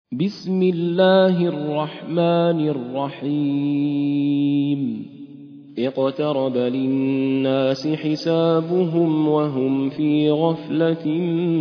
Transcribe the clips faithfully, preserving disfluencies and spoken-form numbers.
بسم الله الرحمن الرحيم اقترب للناس حسابهم وهم في غفلة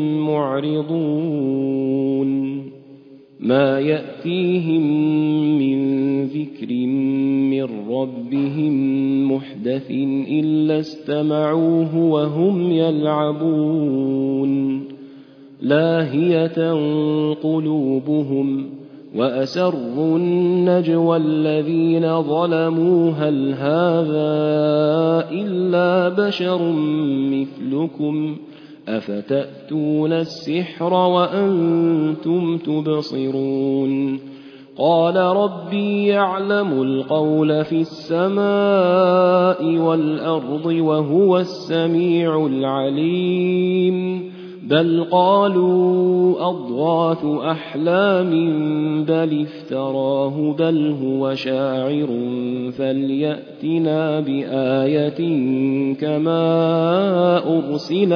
معرضون ما يأتيهم من ذكر من ربهم محدث إلا استمعوه وهم يلعبون لاهية قلوبهم وأسروا النجوى الذين ظلموا هل هذا إلا بشر مثلكم أفتأتون السحر وأنتم تبصرون قال ربي يعلم القول في السماء والأرض وهو السميع العليم بل قالوا أضغاث أحلام بل افتراه بل هو شاعر فليأتنا بآية كما أرسل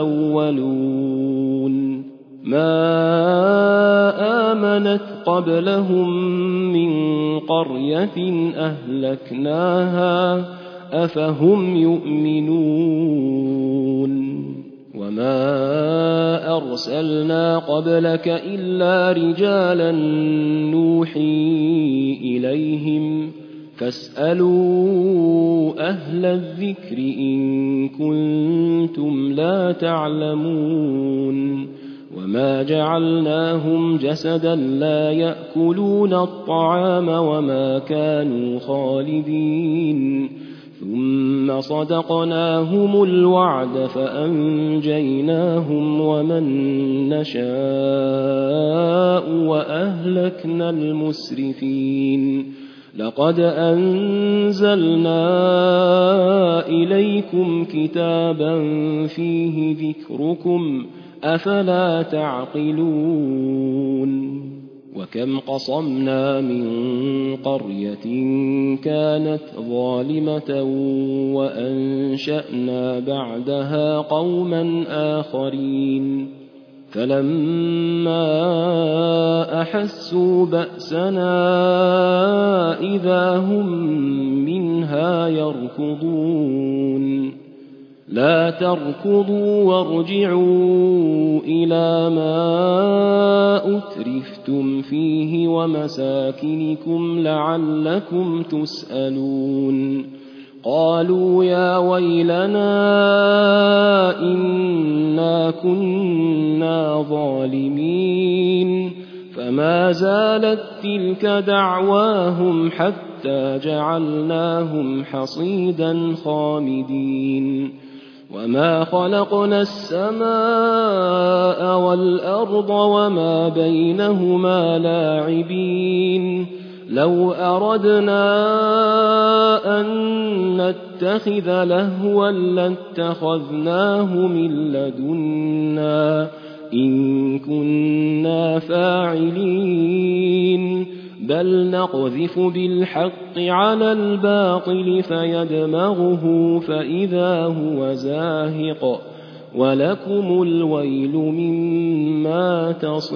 الأولون ما آمنت قبلهم من قرية أهلكناها أفهم يؤمنون وما أرسلنا قبلك إلا رجالا نوحي إليهم فاسألوا أهل الذكر إن كنتم لا تعلمون وما جعلناهم جسدا لا يأكلون الطعام وما كانوا خالدين ثم صدقناهم الوعد فأنجيناهم ومن نشاء وأهلكنا المسرفين لقد أنزلنا إليكم كتابا فيه ذكركم أفلا تعقلون وكم قصمنا من قرية كانت ظالمة وأنشأنا بعدها قوما آخرين فلما أحسوا بأسنا إذا هم منها يركضون لا تركضوا وارجعوا إلى ما أترفتم فيه ومساكنكم لعلكم تسألون قالوا يا ويلنا إنا كنا ظالمين فما زالت تلك دعواهم حتى جعلناهم حصيدا خامدين وما خلقنا السماء والأرض وما بينهما لاعبين لو أردنا أن نتخذ لهوا لاتخذناه من لدنا إن كنا فاعلين بل نقذف بالحق على الباطل فيدمغه فإذا هو زاهق ولكم الويل مما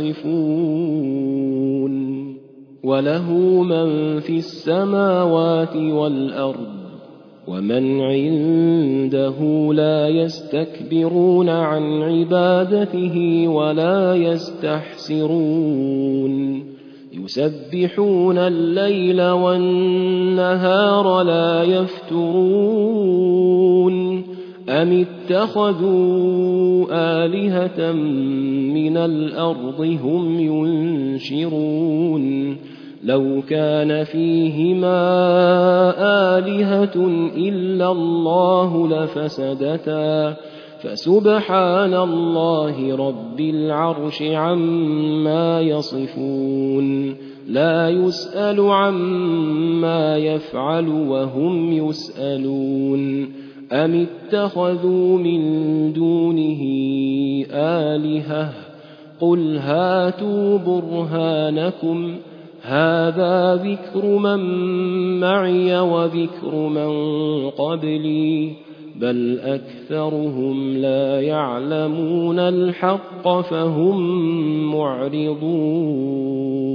تصفون وله من في السماوات والأرض ومن عنده لا يستكبرون عن عبادته ولا يستحسرون يسبحون الليل والنهار لا يفترون أم اتخذوا آلهة من الأرض هم ينشرون لو كان فيهما آلهة إلا الله لفسدتا فسبحان الله رب العرش عما يصفون لا يسأل عما يفعل وهم يسألون أم اتخذوا من دونه آلهة قل هاتوا برهانكم هذا ذكر من معي وذكر من قبلي بل أكثرهم لا يعلمون الحق فهم معرضون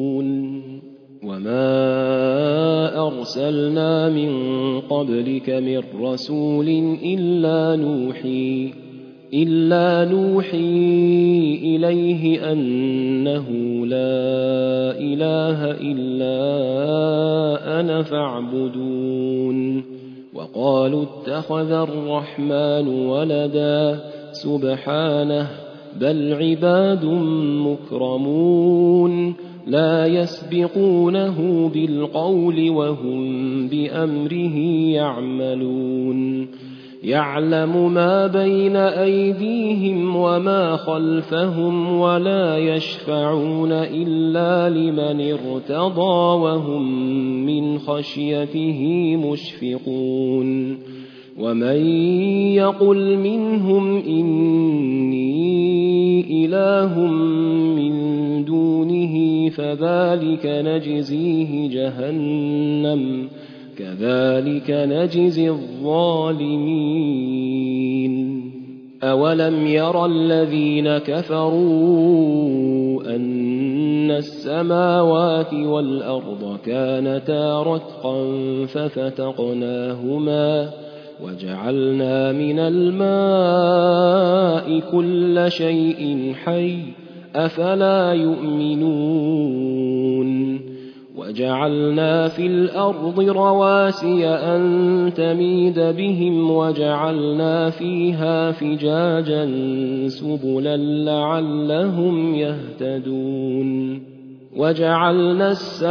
أرسلنا من قبلك من رسول إلا نوحي إلا نوحي إليه أنه لا إله إلا أنا فاعبدون وقالوا اتخذ الرحمن ولدا سبحانه بل عباد مكرمون لا يسبقونه بالقول وهم بأمره يعملون يعلم ما بين أيديهم وما خلفهم ولا يشفعون إلا لمن ارتضى وهم من خشيته مشفقون ومن يقل منهم إني إله من دونه فذلك نجزيه جهنم كذلك نجزي الظالمين أولم يرى الذين كفروا أن السماوات والأرض كانتا رتقا ففتقناهما وجعلنا من الماء كل شيء حي أفلا يؤمنون وجعلنا في الأرض رواسي أن تميد بهم وجعلنا فيها فجاجا سبلا لعلهم يهتدون وجعلنا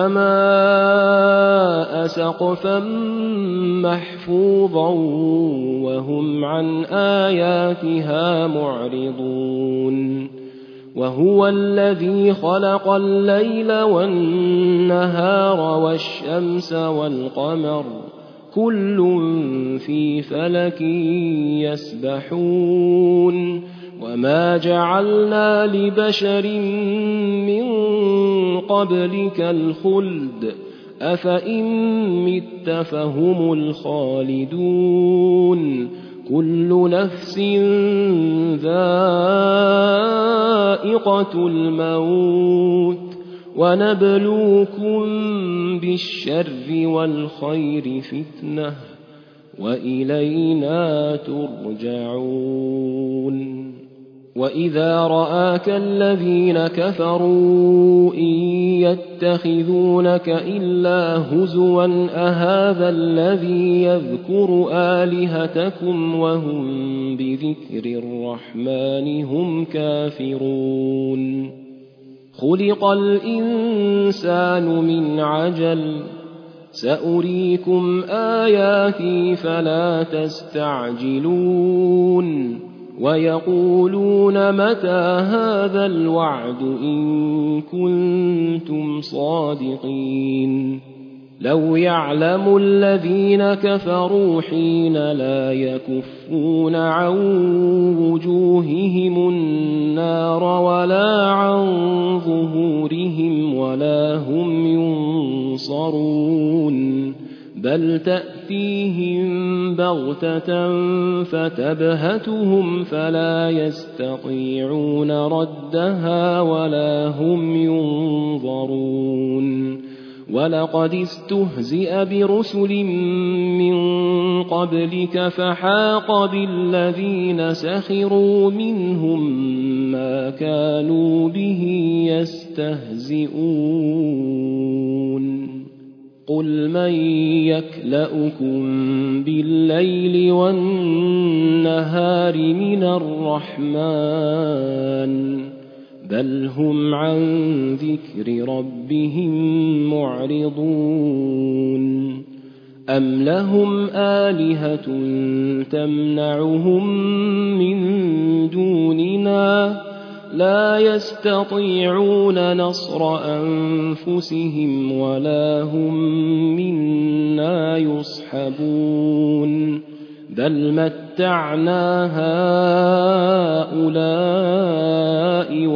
السماء سقفا محفوظا وهم عن آياتها معرضون وهو الذي خلق الليل والنهار والشمس والقمر كل في فلك يسبحون وما جعلنا لبشر من قبلك الخلد أفإن مت فهم الخالدون كل نفس ذائقة الموت ونبلوكم بالشر والخير فتنة وإلينا ترجعون وإذا رآك الذين كفروا إن يتخذونك إلا هزوا أهذا الذي يذكر آلهتكم وهم بذكر الرحمن هم كافرون خلق الإنسان من عجل سأريكم آياتي فلا تستعجلون ويقولون متى هذا الوعد إن كنتم صادقين لو يعلم الذين كفروا حين لا يكفون عن وجوههم النار ولا عن ظهورهم ولا هم ينصرون بل تأتيهم بغتة فتبهتهم فلا يستطيعون ردها ولا هم ينظرون ولقد استهزئ برسل من قبلك فحاق بالذين سخروا منهم ما كانوا به يستهزئون قل من يكلؤكم بالليل والنهار من الرحمن بل هم عن ذكر ربهم معرضون أم لهم آلهة تمنعهم من دوننا لا يستطيعون نصر أنفسهم ولا هم منا يصحبون بل متعنا هؤلاء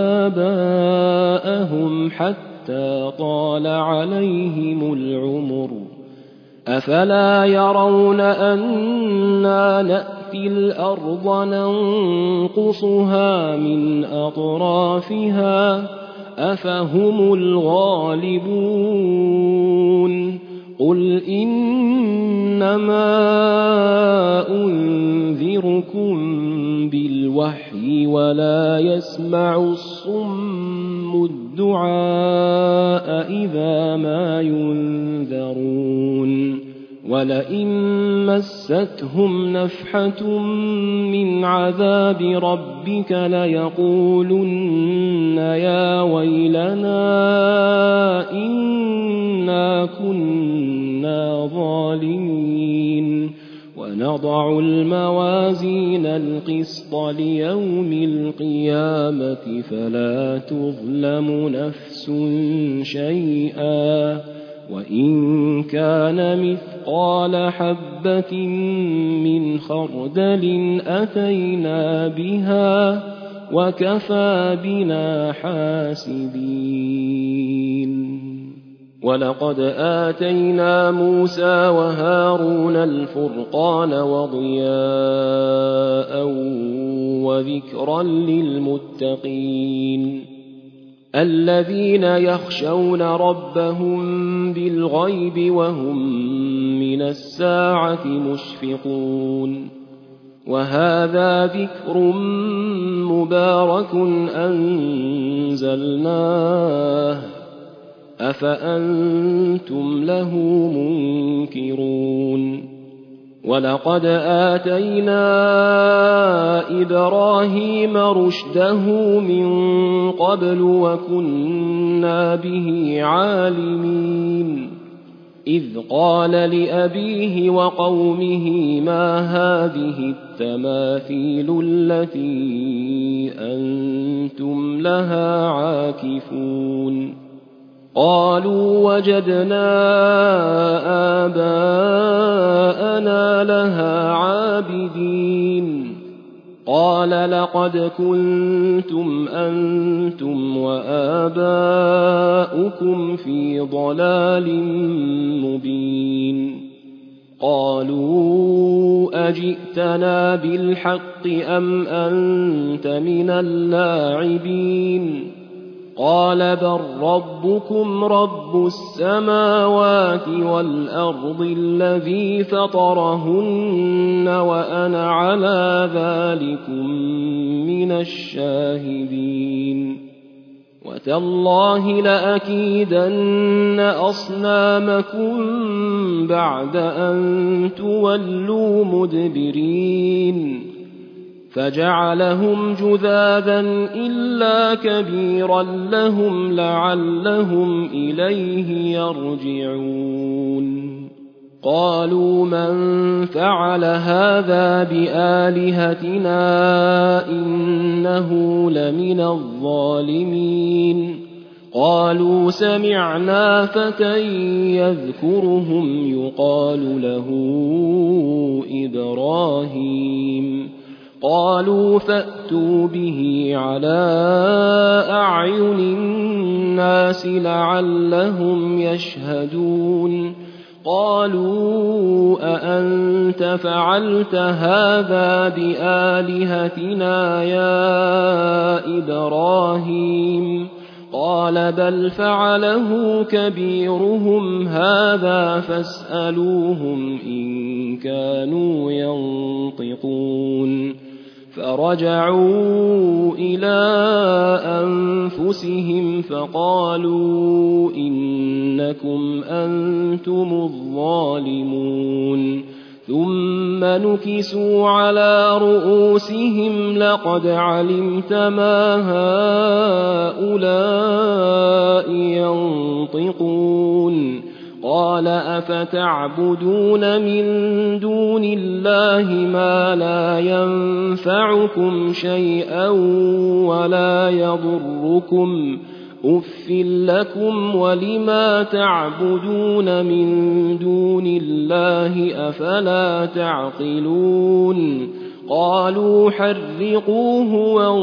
وآباءهم حتى طال عليهم العمر أفلا يرون أنا نأتي الأرض ننقصها من أطرافها أفهم الغالبون قل إنما أنذركم بالوحي ولا يسمع الصم الدعاء إذا ما ينذرون ولئن مستهم نفحة من عذاب ربك ليقولن يا ويلنا إنا كنا ظالمين ونضع الموازين القسط ليوم القيامة فلا تظلم نفس شيئا وإن كان مثقال حبة من خردل أتينا بها وكفى بنا حاسبين ولقد آتينا موسى وهارون الفرقان وضياء وذكرا للمتقين الذين يخشون ربهم بالغيب وهم من الساعة مشفقون وهذا ذكر مبارك أنزلناه أفأنتم له منكرون ولقد آتينا إبراهيم رشده من قبل وكنا به عالمين إذ قال لأبيه وقومه ما هذه التماثيل التي أنتم لها عاكفون قالوا وجدنا آباءنا لها عابدين قال لقد كنتم أنتم وآباؤكم في ضلال مبين قالوا أجئتنا بالحق أم أنت من اللاعبين قال بل ربكم رب السماوات والأرض الذي فطرهن وأنا على ذلكم من الشاهدين وتالله لأكيدن أصنامكم بعد أن تولوا مدبرين فجعلهم جذاذا إلا كبيرا لهم لعلهم إليه يرجعون قالوا من فعل هذا بآلهتنا إنه لمن الظالمين قالوا سمعنا فتى يذكرهم يقال له إبراهيم قالوا فأتوا به على أعين الناس لعلهم يشهدون قالوا أأنت فعلت هذا بآلهتنا يا إبراهيم قال بل فعله كبيرهم هذا فاسألوهم إن كانوا ينطقون فرجعوا إلى أنفسهم فقالوا إنكم أنتم الظالمون ثم نكسوا على رؤوسهم لقد علمت ما هؤلاء ينطقون قال أفتعبدون من دون الله ما لا ينفعكم شيئا ولا يضركم أف لكم ولما تعبدون من دون الله أفلا تعقلون قالوا حرقوه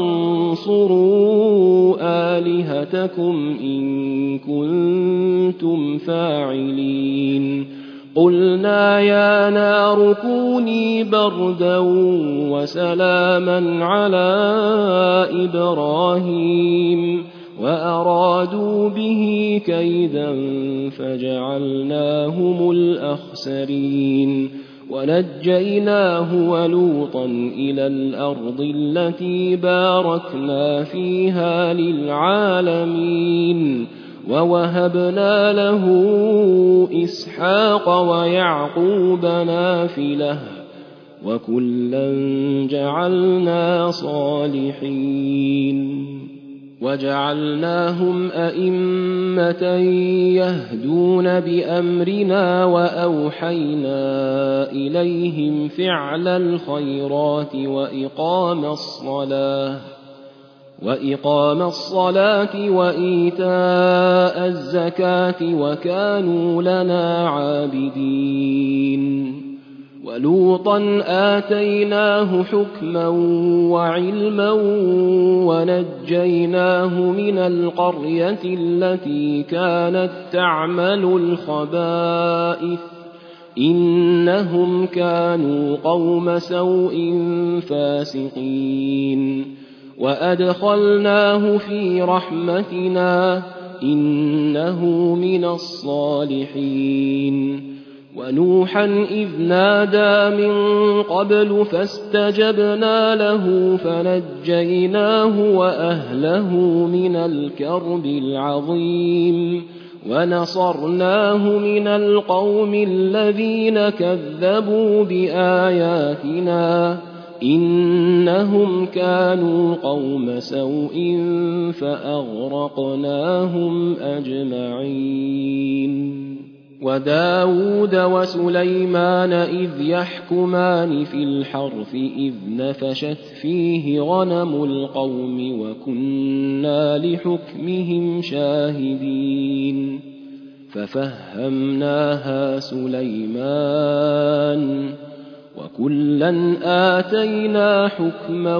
وانصروا آلهتكم إن كنتم فاعلين قلنا يا نار كوني بردا وسلاما على إبراهيم وأرادوا به كيدا فجعلناهم الأخسرين ونجيناه ولوطا إلى الأرض التي باركنا فيها للعالمين ووهبنا له إسحاق ويعقوب نافلة وكلا جعلنا صالحين وجعلناهم أئمة يهدون بأمرنا وأوحينا إليهم فعل الخيرات وإقام الصلاة وإقام الصلاة وإيتاء الزكاة وكانوا لنا عابدين ولوطا آتيناه حكما وعلما ونجيناه من القرية التي كانت تعمل الخبائث إنهم كانوا قوم سوء فاسقين وأدخلناه في رحمتنا إنه من الصالحين ونوحا إذ نادى من قبل فاستجبنا له فنجيناه وأهله من الكرب العظيم ونصرناه من القوم الذين كذبوا بآياتنا إنهم كانوا قوم سوء فأغرقناهم أجمعين وداود وسليمان إذ يحكمان في الحرث إذ نفشت فيه غنم القوم وكنا لحكمهم شاهدين ففهمناها سليمان وكلا آتينا حكما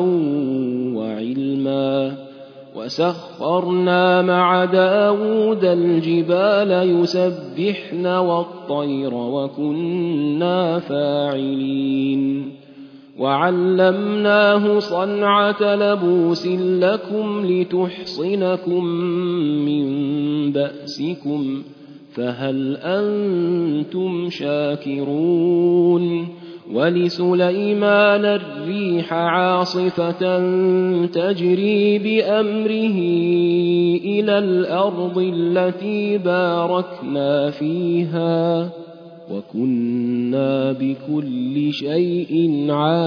وعلما وسخرنا مع داود الجبال يسبحن والطير وكنا فاعلين وعلمناه صنعة لبوس لكم لتحصنكم من بأسكم فهل أنتم شاكرون ولسليمان الريح عاصفة تجري بأمره إلى الأرض التي باركنا فيها وكنا بكل شيء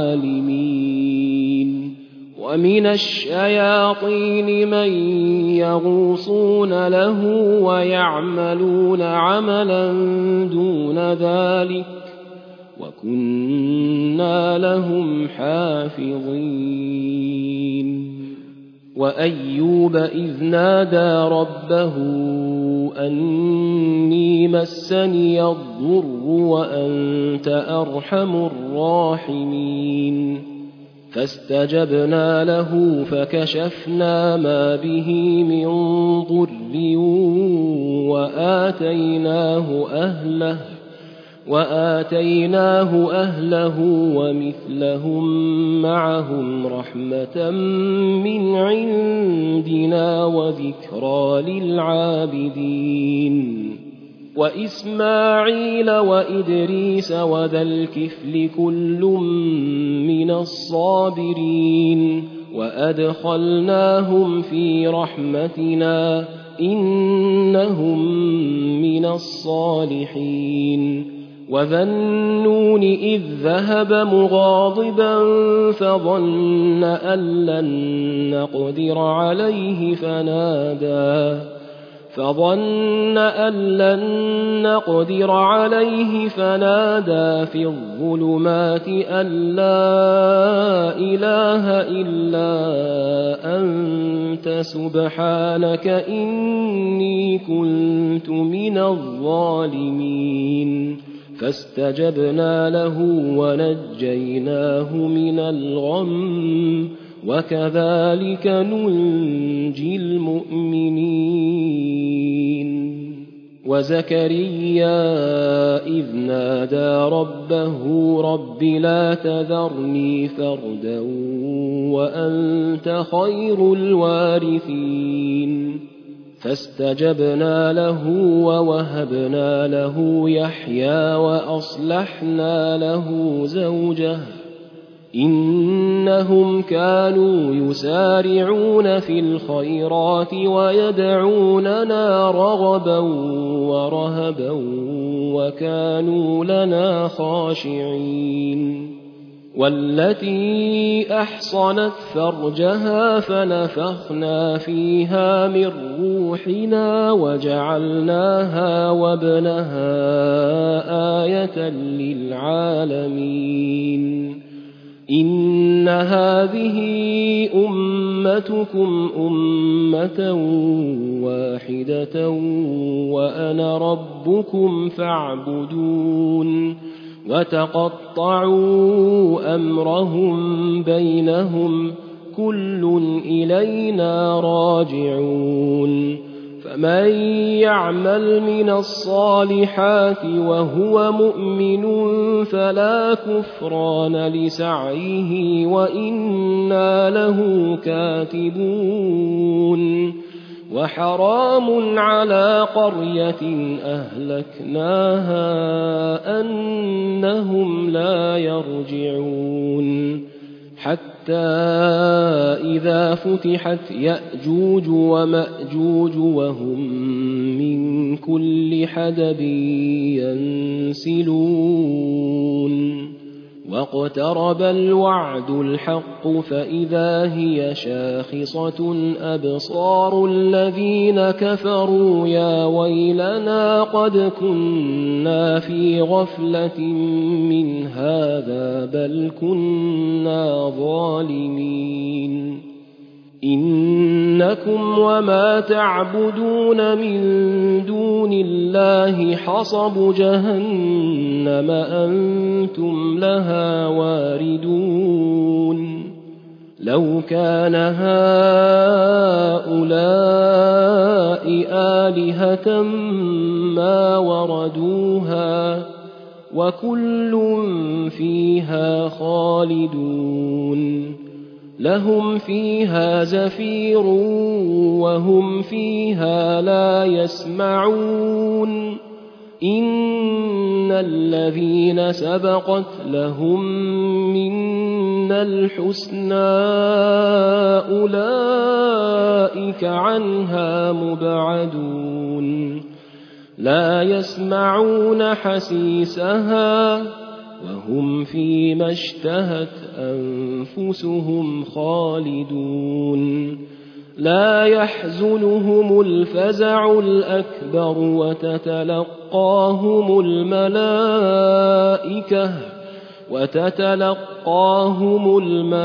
عالمين ومن الشياطين من يغوصون له ويعملون عملا دون ذلك وكنا لهم حافظين وأيوب إذ نادى ربه أني مسني الضر وأنت أرحم الراحمين فاستجبنا له فكشفنا ما به من ضر وآتيناه أهله وآتيناه أهله ومثلهم معهم رحمة من عندنا وذكرى للعابدين وإسماعيل وإدريس وذا الكفل كل من الصابرين وأدخلناهم في رحمتنا إنهم من الصالحين وذا النون إذ ذهب مغاضبا فظن أن لن نقدر عليه فنادى فظن أن لن نقدر عليه فنادى في الظلمات أن لا إله إلا أنت سبحانك إني كنت من الظالمين فاستجبنا له ونجيناه من الغم وكذلك ننجي المؤمنين وزكريا إذ نادى ربه رب لا تذرني فردا وأنت خير الوارثين فاستجبنا له ووهبنا له يحيى وأصلحنا له زوجه إنهم كانوا يسارعون في الخيرات ويدعوننا رغبا ورهبا وكانوا لنا خاشعين والتي أحصنت فرجها فنفخنا فيها من روحنا وجعلناها وابنها آية للعالمين إن هذه أمتكم أمة واحدة وأنا ربكم فاعبدون وتقطعوا أمرهم بينهم كل إلينا راجعون فمن يعمل من الصالحات وهو مؤمن فلا كفران لسعيه وإنا له كاتبون وحرام على قرية أهلكناها أنهم لا يرجعون حتى إذا فتحت يأجوج ومأجوج وهم من كل حدب ينسلون واقترب الوعد الحق فإذا هي شاخصة أبصار الذين كفروا يا ويلنا قد كنا في غفلة من هذا بل كنا ظالمين إنكم وما تعبدون من دون الله حصب جهنم أنتم لها واردون لو كان هؤلاء آلهة ما وردوها وكل فيها خالدون لهم فيها زفير وهم فيها لا يسمعون إن الذين سبقت لهم منا الحسنى أولئك عنها مبعدون لا يسمعون حسيسها وهم فيما اشتهت أنفسهم خالدون لا يحزنهم الفزع الأكبر وتتلقاهم الملائكة وتتلقاهم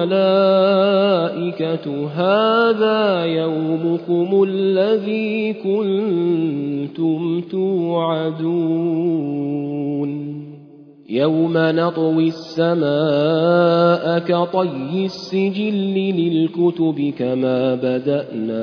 الملائكة هذا يومكم الذي كنتم توعدون يوم نطوي السماء كطي السجل للكتب كما بدأنا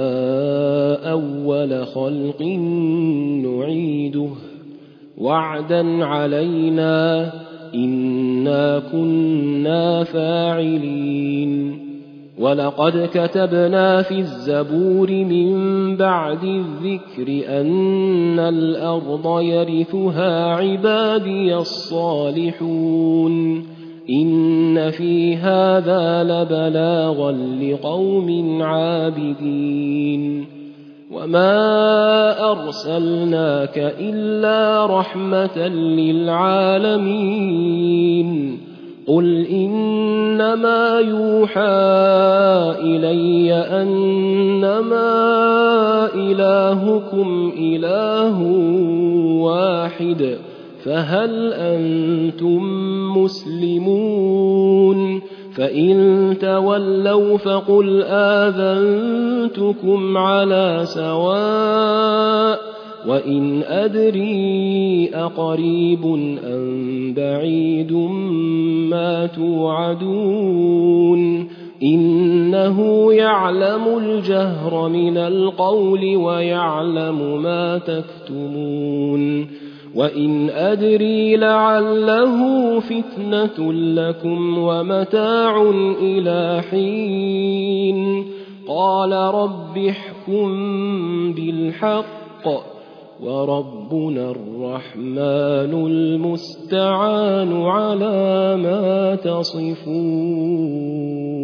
أول خلق نعيده وعدا علينا إنا كنا فاعلين ولقد كتبنا في الزبور من بعد الذكر أن الأرض يرثها عبادي الصالحون إن في هذا لبلاغا لقوم عابدين وما أرسلناك إلا رحمة للعالمين قل إنما يوحى إلي أنما إلهكم إله واحد فهل أنتم مسلمون فإن تولوا فقل آذنتكم على سواء وإن أدري أقريب أم بعيد ما توعدون إنه يعلم الجهر من القول ويعلم ما تكتمون وإن أدري لعله فتنة لكم ومتاع إلى حين قال رب احكم بالحق وربنا الرحمن المستعان على ما تصفون.